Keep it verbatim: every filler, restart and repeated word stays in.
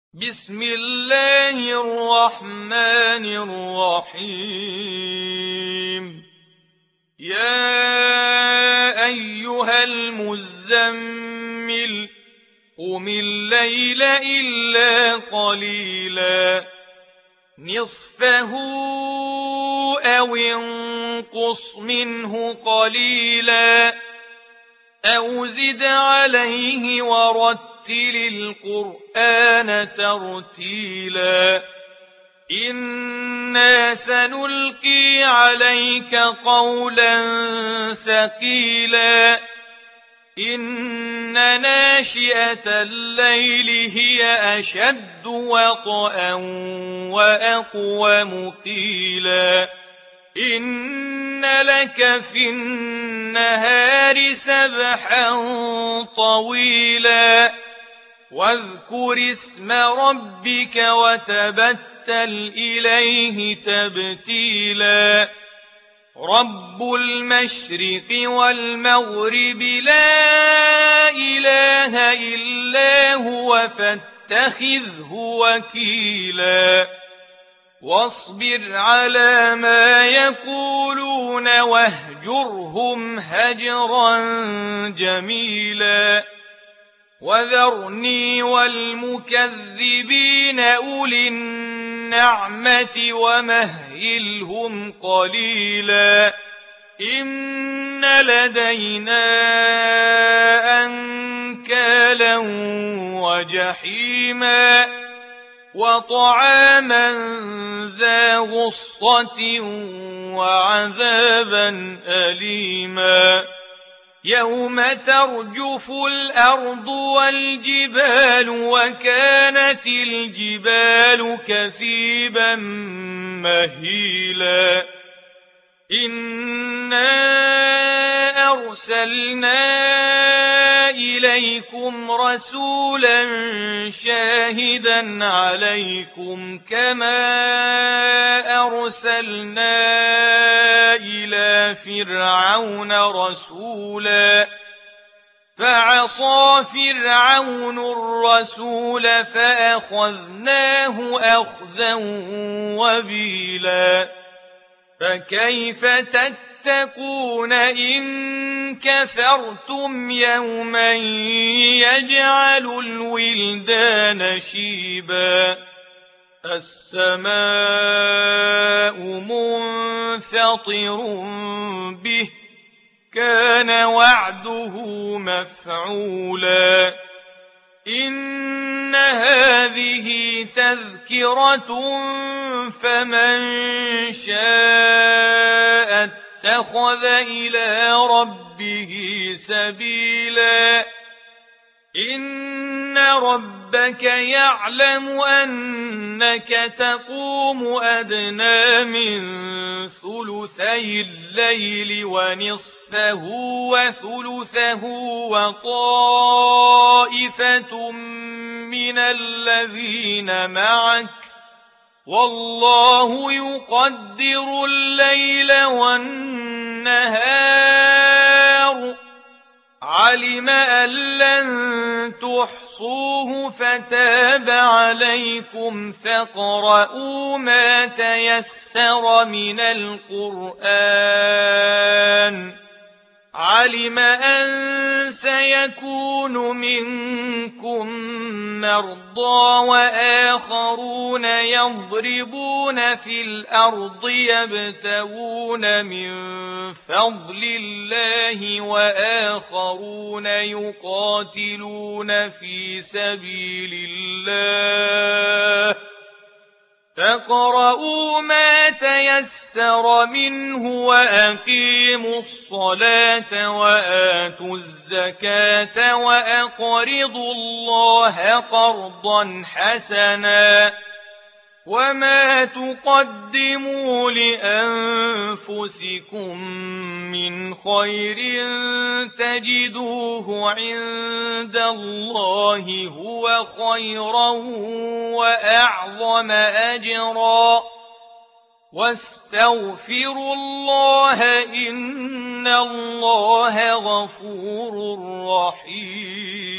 بسم الله الرحمن الرحيم. يا أيها المزمل قم الليل إلا قليلا نصفه أو انقص منه قليلا أو زد عليه ورتل القرآن ترتيلا إنا سنلقي عليك قولا ثقيلا إن ناشئة الليل هي أشد وطئا وأقوم قيلا إن لك في النهار سبحا طويلا واذكر اسم ربك وتبتل إليه تبتيلا رب المشرق والمغرب لا إله إلا هو فاتخذه وكيلا واصبر على ما يقولون واهجرهم هجرا جميلا وذرني والمكذبين أولي النعمة ومهلهم قليلا إن لدينا أنكالا وجحيما وطعاما ذا غصة وعذابا أليما يوم ترجف الأرض والجبال وكانت الجبال كثيبا مهيلا إنا أرسلنا إليكم رسولا شاهدا عليكم كما أرسلنا إلى فرعون رسولا فعصى فرعون الرسول فأخذناه أخذا وبيلا فكيف تتقون إن كفرتم يوما يجعل الولدان شيبا السماء منفطر به كان وعده مفعولا إن هذه تذكرة فمن شاء اتخذ إلى ربه سبيلا إن ربك يعلم أنك تقوم أدنى من ثلثي الليل ونصفه وثلثه وطائفة من الذين معك والله يقدر الليل والنهار علم أن لن تحصوه فتاب عليكم فاقرؤوا ما تيسر من القرآن علم أن سيكون منكم مرضى وآخرون يضربون في الأرض يبتغون من فضل الله وآخرون يقاتلون في سبيل الله فاقرؤوا ما تيسر منه وأقيموا الصلاة وآتوا الزكاة وأقرضوا الله قرضا حسنا وما تقدموا لأنفسكم من خير تجدوه عند الله هو خيرا وأعظم أجرا واستغفروا الله إن الله غفور رحيم